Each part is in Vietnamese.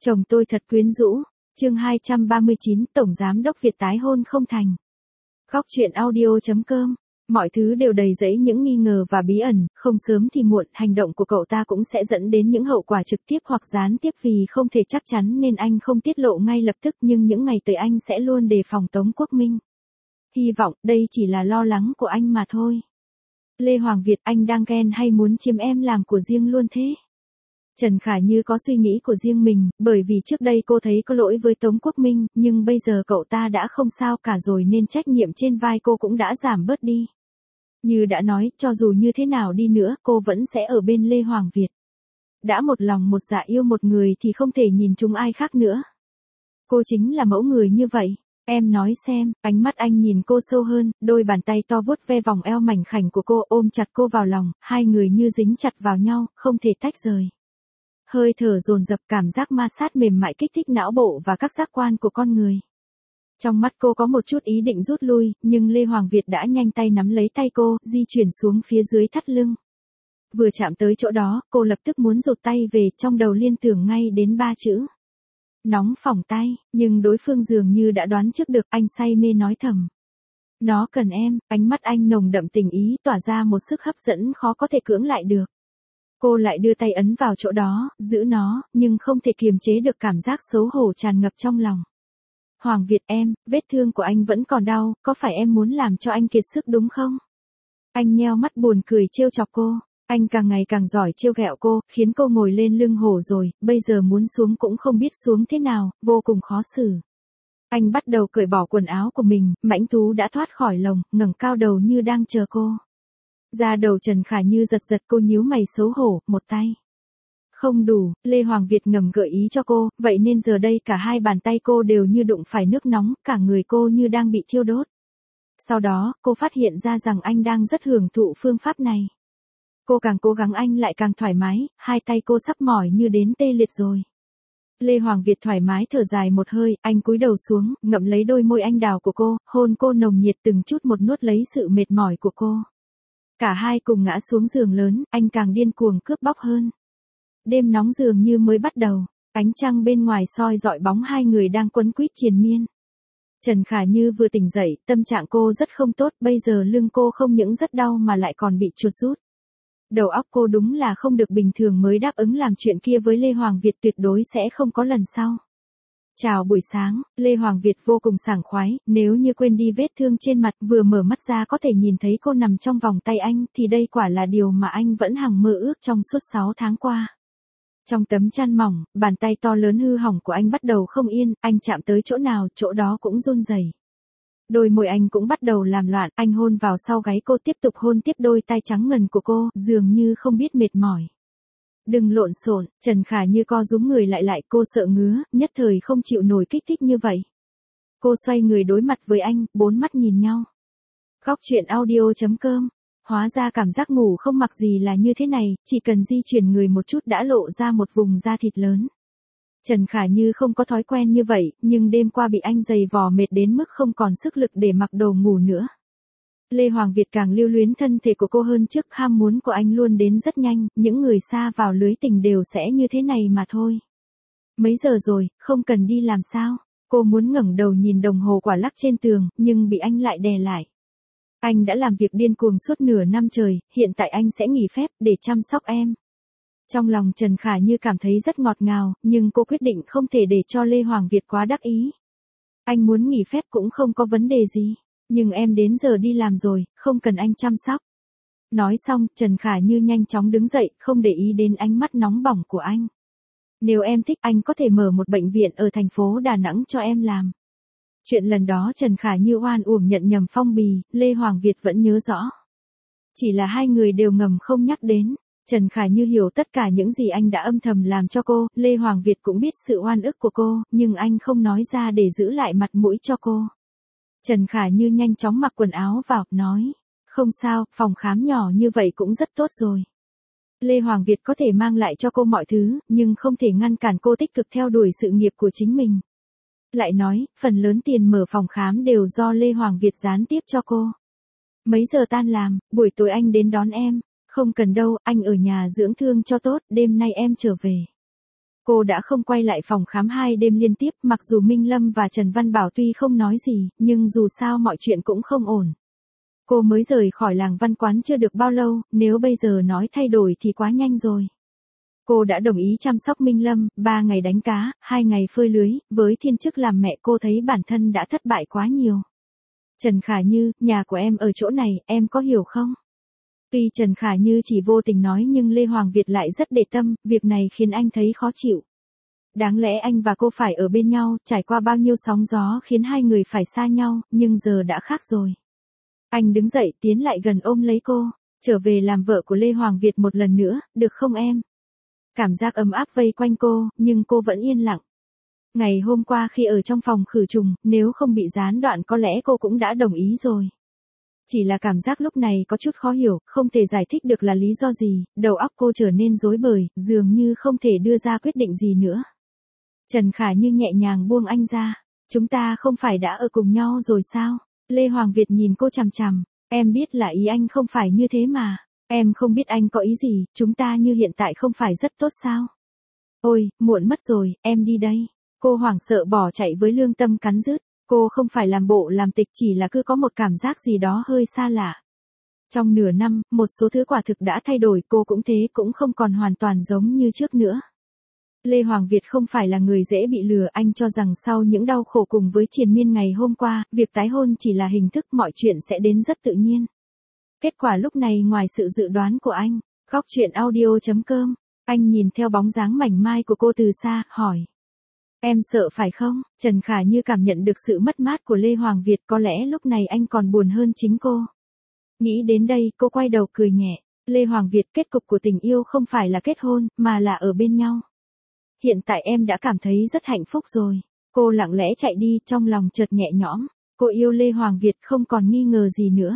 Chồng tôi thật quyến rũ. Chương 239, Tổng Giám đốc Việt tái hôn không thành. Góc truyện audio.com. Mọi thứ đều đầy rẫy những nghi ngờ và bí ẩn, không sớm thì muộn, hành động của cậu ta cũng sẽ dẫn đến những hậu quả trực tiếp hoặc gián tiếp vì không thể chắc chắn nên anh không tiết lộ ngay lập tức, nhưng những ngày tới anh sẽ luôn đề phòng Tống Quốc Minh. Hy vọng đây chỉ là lo lắng của anh mà thôi. Lê Hoàng Việt, anh đang ghen hay muốn chiếm em làm của riêng luôn thế? Trần Khả Như có suy nghĩ của riêng mình, bởi vì trước đây cô thấy có lỗi với Tống Quốc Minh, nhưng bây giờ cậu ta đã không sao cả rồi nên trách nhiệm trên vai cô cũng đã giảm bớt đi. Như đã nói, cho dù như thế nào đi nữa, cô vẫn sẽ ở bên Lê Hoàng Việt. Đã một lòng một dạ yêu một người thì không thể nhìn trúng ai khác nữa. Cô chính là mẫu người như vậy. Em nói xem, ánh mắt anh nhìn cô sâu hơn, đôi bàn tay to vuốt ve vòng eo mảnh khảnh của cô, ôm chặt cô vào lòng, hai người như dính chặt vào nhau, không thể tách rời. Hơi thở dồn dập, cảm giác ma sát mềm mại kích thích não bộ và các giác quan của con người. Trong mắt cô có một chút ý định rút lui, nhưng Lê Hoàng Việt đã nhanh tay nắm lấy tay cô, di chuyển xuống phía dưới thắt lưng. Vừa chạm tới chỗ đó, cô lập tức muốn rụt tay về, trong đầu liên tưởng ngay đến 3 chữ. Nóng phỏng tay, nhưng đối phương dường như đã đoán trước được, anh say mê nói thầm. Nó cần em, ánh mắt anh nồng đậm tình ý, tỏa ra một sức hấp dẫn khó có thể cưỡng lại được. Cô lại đưa tay ấn vào chỗ đó, giữ nó, nhưng không thể kiềm chế được cảm giác xấu hổ tràn ngập trong lòng. Hoàng Việt em, vết thương của anh vẫn còn đau, có phải em muốn làm cho anh kiệt sức đúng không? Anh nheo mắt buồn cười trêu chọc cô. Anh càng ngày càng giỏi trêu ghẹo cô, khiến cô ngồi lên lưng hổ rồi, bây giờ muốn xuống cũng không biết xuống thế nào, vô cùng khó xử. Anh bắt đầu cởi bỏ quần áo của mình, mãnh thú đã thoát khỏi lồng, ngẩng cao đầu như đang chờ cô. Da đầu Trần Khả Như giật giật, cô nhíu mày xấu hổ, một tay. Không đủ, Lê Hoàng Việt ngầm gợi ý cho cô, vậy nên giờ đây cả hai bàn tay cô đều như đụng phải nước nóng, cả người cô như đang bị thiêu đốt. Sau đó, cô phát hiện ra rằng anh đang rất hưởng thụ phương pháp này. Cô càng cố gắng anh lại càng thoải mái, hai tay cô sắp mỏi như đến tê liệt rồi. Lê Hoàng Việt thoải mái thở dài một hơi, anh cúi đầu xuống, ngậm lấy đôi môi anh đào của cô, hôn cô nồng nhiệt từng chút một nuốt lấy sự mệt mỏi của cô. Cả hai cùng ngã xuống giường lớn, anh càng điên cuồng cướp bóc hơn. Đêm nóng dường như mới bắt đầu, ánh trăng bên ngoài soi dọi bóng hai người đang quấn quýt triền miên. Trần Khả Như vừa tỉnh dậy, tâm trạng cô rất không tốt, bây giờ lưng cô không những rất đau mà lại còn bị chuột rút. Đầu óc cô đúng là không được bình thường mới đáp ứng làm chuyện kia với Lê Hoàng Việt, tuyệt đối sẽ không có lần sau. Chào buổi sáng, Lê Hoàng Việt vô cùng sảng khoái, nếu như quên đi vết thương trên mặt, vừa mở mắt ra có thể nhìn thấy cô nằm trong vòng tay anh, thì đây quả là điều mà anh vẫn hằng mơ ước trong suốt 6 tháng qua. Trong tấm chăn mỏng, bàn tay to lớn hư hỏng của anh bắt đầu không yên, anh chạm tới chỗ nào, chỗ đó cũng run rẩy. Đôi môi anh cũng bắt đầu làm loạn, anh hôn vào sau gáy cô, tiếp tục hôn tiếp đôi tai trắng ngần của cô, dường như không biết mệt mỏi. Đừng lộn xộn, Trần Khả Như co rúm người lại, cô sợ ngứa, nhất thời không chịu nổi kích thích như vậy. Cô xoay người đối mặt với anh, bốn mắt nhìn nhau. Góc truyện audio.com. Hóa ra cảm giác ngủ không mặc gì là như thế này, chỉ cần di chuyển người một chút đã lộ ra một vùng da thịt lớn. Trần Khả Như không có thói quen như vậy, nhưng đêm qua bị anh giày vò mệt đến mức không còn sức lực để mặc đồ ngủ nữa. Lê Hoàng Việt càng lưu luyến thân thể của cô hơn trước, ham muốn của anh luôn đến rất nhanh, những người xa vào lưới tình đều sẽ như thế này mà thôi. Mấy giờ rồi, không cần đi làm sao? Cô muốn ngẩng đầu nhìn đồng hồ quả lắc trên tường, nhưng bị anh lại đè lại. Anh đã làm việc điên cuồng suốt nửa năm trời, hiện tại anh sẽ nghỉ phép để chăm sóc em. Trong lòng Trần Khả Như cảm thấy rất ngọt ngào, nhưng cô quyết định không thể để cho Lê Hoàng Việt quá đắc ý. Anh muốn nghỉ phép cũng không có vấn đề gì, nhưng em đến giờ đi làm rồi, không cần anh chăm sóc. Nói xong, Trần Khả Như nhanh chóng đứng dậy, không để ý đến ánh mắt nóng bỏng của anh. Nếu em thích, anh có thể mở một bệnh viện ở thành phố Đà Nẵng cho em làm. Chuyện lần đó Trần Khả Như oan uổng nhận nhầm phong bì, Lê Hoàng Việt vẫn nhớ rõ. Chỉ là hai người đều ngầm không nhắc đến. Trần Khả Như hiểu tất cả những gì anh đã âm thầm làm cho cô, Lê Hoàng Việt cũng biết sự oan ức của cô, nhưng anh không nói ra để giữ lại mặt mũi cho cô. Trần Khả Như nhanh chóng mặc quần áo vào, nói, không sao, phòng khám nhỏ như vậy cũng rất tốt rồi. Lê Hoàng Việt có thể mang lại cho cô mọi thứ, nhưng không thể ngăn cản cô tích cực theo đuổi sự nghiệp của chính mình. Lại nói, phần lớn tiền mở phòng khám đều do Lê Hoàng Việt gián tiếp cho cô. Mấy giờ tan làm, buổi tối anh đến đón em. Không cần đâu, anh ở nhà dưỡng thương cho tốt, đêm nay em trở về. Cô đã không quay lại phòng khám 2 đêm liên tiếp, mặc dù Minh Lâm và Trần Văn Bảo tuy không nói gì, nhưng dù sao mọi chuyện cũng không ổn. Cô mới rời khỏi làng văn quán chưa được bao lâu, nếu bây giờ nói thay đổi thì quá nhanh rồi. Cô đã đồng ý chăm sóc Minh Lâm, 3 ngày đánh cá, 2 ngày phơi lưới, với thiên chức làm mẹ cô thấy bản thân đã thất bại quá nhiều. Trần Khả Như, nhà của em ở chỗ này, em có hiểu không? Tuy Trần Khả Như chỉ vô tình nói nhưng Lê Hoàng Việt lại rất để tâm, việc này khiến anh thấy khó chịu. Đáng lẽ anh và cô phải ở bên nhau, trải qua bao nhiêu sóng gió khiến hai người phải xa nhau, nhưng giờ đã khác rồi. Anh đứng dậy tiến lại gần ôm lấy cô, trở về làm vợ của Lê Hoàng Việt một lần nữa, được không em? Cảm giác ấm áp vây quanh cô, nhưng cô vẫn yên lặng. Ngày hôm qua khi ở trong phòng khử trùng, nếu không bị gián đoạn có lẽ cô cũng đã đồng ý rồi. Chỉ là cảm giác lúc này có chút khó hiểu, không thể giải thích được là lý do gì, đầu óc cô trở nên rối bời, dường như không thể đưa ra quyết định gì nữa. Trần Khả Như nhẹ nhàng buông anh ra, chúng ta không phải đã ở cùng nhau rồi sao? Lê Hoàng Việt nhìn cô chằm chằm, em biết là ý anh không phải như thế mà, em không biết anh có ý gì, chúng ta như hiện tại không phải rất tốt sao? Ôi, muộn mất rồi, em đi đây. Cô hoảng sợ bỏ chạy với lương tâm cắn rứt, cô không phải làm bộ làm tịch chỉ là cứ có một cảm giác gì đó hơi xa lạ. Trong nửa năm, một số thứ quả thực đã thay đổi, cô cũng thế, cũng không còn hoàn toàn giống như trước nữa. Lê Hoàng Việt không phải là người dễ bị lừa, anh cho rằng sau những đau khổ cùng với triền miên ngày hôm qua, việc tái hôn chỉ là hình thức, mọi chuyện sẽ đến rất tự nhiên. Kết quả lúc này ngoài sự dự đoán của anh. Góc truyện audio.com, anh nhìn theo bóng dáng mảnh mai của cô từ xa, hỏi. Em sợ phải không? Trần Khả Như cảm nhận được sự mất mát của Lê Hoàng Việt, có lẽ lúc này anh còn buồn hơn chính cô. Nghĩ đến đây, cô quay đầu cười nhẹ. Lê Hoàng Việt, kết cục của tình yêu không phải là kết hôn, mà là ở bên nhau. Hiện tại em đã cảm thấy rất hạnh phúc rồi. Cô lặng lẽ chạy đi, trong lòng chợt nhẹ nhõm. Cô yêu Lê Hoàng Việt không còn nghi ngờ gì nữa.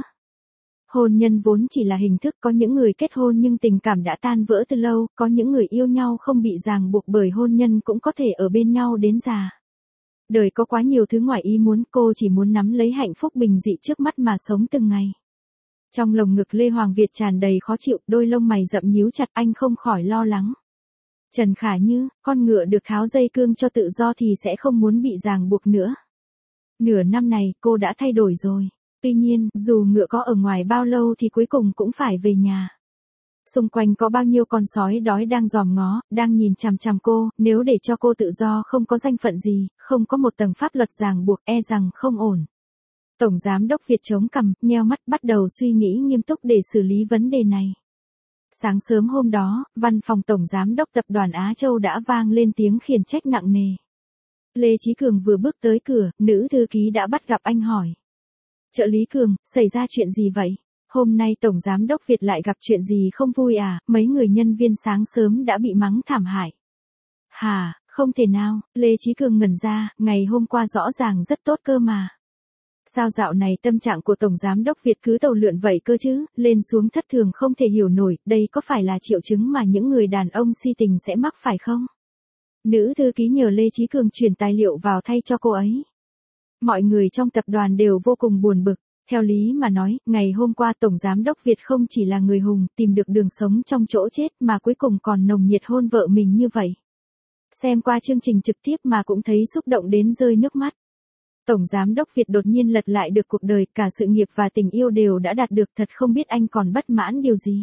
Hôn nhân vốn chỉ là hình thức, có những người kết hôn nhưng tình cảm đã tan vỡ từ lâu, có những người yêu nhau không bị ràng buộc bởi hôn nhân cũng có thể ở bên nhau đến già. Đời có quá nhiều thứ ngoài ý muốn, cô chỉ muốn nắm lấy hạnh phúc bình dị trước mắt mà sống từng ngày. Trong lồng ngực Lê Hoàng Việt tràn đầy khó chịu, đôi lông mày rậm nhíu chặt, anh không khỏi lo lắng. Trần Khả Như, con ngựa được tháo dây cương cho tự do thì sẽ không muốn bị ràng buộc nữa. Nửa năm này, cô đã thay đổi rồi. Tuy nhiên, dù ngựa có ở ngoài bao lâu thì cuối cùng cũng phải về nhà. Xung quanh có bao nhiêu con sói đói đang dòm ngó, đang nhìn chằm chằm cô, nếu để cho cô tự do không có danh phận gì, không có một tầng pháp luật ràng buộc, e rằng không ổn. Tổng Giám đốc Việt chống cằm, nheo mắt bắt đầu suy nghĩ nghiêm túc để xử lý vấn đề này. Sáng sớm hôm đó, văn phòng Tổng Giám đốc Tập đoàn Á Châu đã vang lên tiếng khiển trách nặng nề. Lê Chí Cường vừa bước tới cửa, nữ thư ký đã bắt gặp anh hỏi. Trợ lý Cường, xảy ra chuyện gì vậy? Hôm nay Tổng Giám đốc Việt lại gặp chuyện gì không vui à? Mấy người nhân viên sáng sớm đã bị mắng thảm hại. Hả, không thể nào, Lê Chí Cường ngẩn ra, ngày hôm qua rõ ràng rất tốt cơ mà. Sao dạo này tâm trạng của Tổng Giám đốc Việt cứ tàu lượn vậy cơ chứ, lên xuống thất thường không thể hiểu nổi, đây có phải là triệu chứng mà những người đàn ông si tình sẽ mắc phải không? Nữ thư ký nhờ Lê Chí Cường chuyển tài liệu vào thay cho cô ấy. Mọi người trong tập đoàn đều vô cùng buồn bực. Theo lý mà nói, ngày hôm qua Tổng Giám đốc Việt không chỉ là người hùng, tìm được đường sống trong chỗ chết mà cuối cùng còn nồng nhiệt hôn vợ mình như vậy. Xem qua chương trình trực tiếp mà cũng thấy xúc động đến rơi nước mắt. Tổng Giám đốc Việt đột nhiên lật lại được cuộc đời, cả sự nghiệp và tình yêu đều đã đạt được, thật không biết anh còn bất mãn điều gì.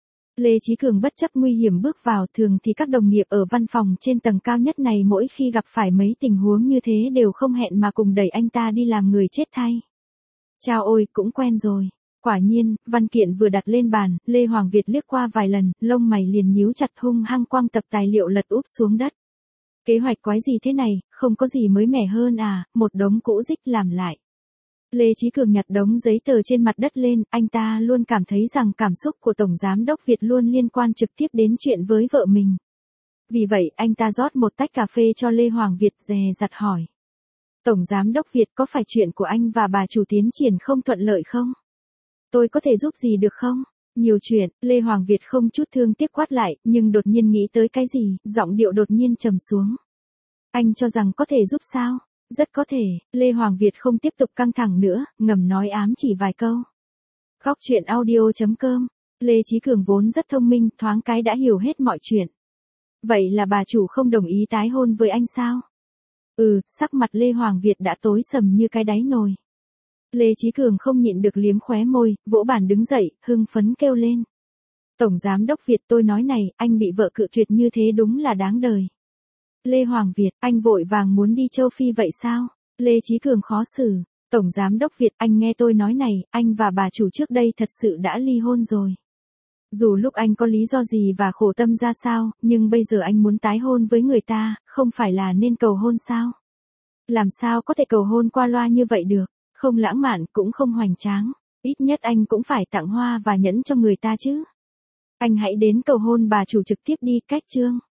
Lê Chí Cường bất chấp nguy hiểm bước vào, thường thì các đồng nghiệp ở văn phòng trên tầng cao nhất này mỗi khi gặp phải mấy tình huống như thế đều không hẹn mà cùng đẩy anh ta đi làm người chết thay. Chao ôi, cũng quen rồi. Quả nhiên, văn kiện vừa đặt lên bàn, Lê Hoàng Việt liếc qua vài lần, lông mày liền nhíu chặt, hung hăng quăng tập tài liệu lật úp xuống đất. Kế hoạch quái gì thế này, không có gì mới mẻ hơn à, một đống cũ rích làm lại. Lê Chí Cường nhặt đống giấy tờ trên mặt đất lên, anh ta luôn cảm thấy rằng cảm xúc của Tổng Giám đốc Việt luôn liên quan trực tiếp đến chuyện với vợ mình. Vì vậy, anh ta rót một tách cà phê cho Lê Hoàng Việt, dè dặt hỏi. Tổng Giám đốc Việt, có phải chuyện của anh và bà chủ tiến triển không thuận lợi không? Tôi có thể giúp gì được không? Nhiều chuyện, Lê Hoàng Việt không chút thương tiếc quát lại, nhưng đột nhiên nghĩ tới cái gì, giọng điệu đột nhiên trầm xuống. Anh cho rằng có thể giúp sao? Rất có thể, Lê Hoàng Việt không tiếp tục căng thẳng nữa, ngầm nói ám chỉ vài câu. Góc truyện audio.com, Lê Chí Cường vốn rất thông minh, thoáng cái đã hiểu hết mọi chuyện. Vậy là bà chủ không đồng ý tái hôn với anh sao? Sắc mặt Lê Hoàng Việt đã tối sầm như cái đáy nồi. Lê Chí Cường không nhịn được liếm khóe môi, vỗ bàn đứng dậy, hưng phấn kêu lên. Tổng Giám đốc Việt, tôi nói này, anh bị vợ cự tuyệt như thế đúng là đáng đời. Lê Hoàng Việt, anh vội vàng muốn đi châu Phi vậy sao? Lê Chí Cường khó xử. Tổng Giám đốc Việt, anh nghe tôi nói này, anh và bà chủ trước đây thật sự đã ly hôn rồi. Dù lúc anh có lý do gì và khổ tâm ra sao, nhưng bây giờ anh muốn tái hôn với người ta, không phải là nên cầu hôn sao? Làm sao có thể cầu hôn qua loa như vậy được? Không lãng mạn cũng không hoành tráng. Ít nhất anh cũng phải tặng hoa và nhẫn cho người ta chứ. Anh hãy đến cầu hôn bà chủ trực tiếp đi, cách chương.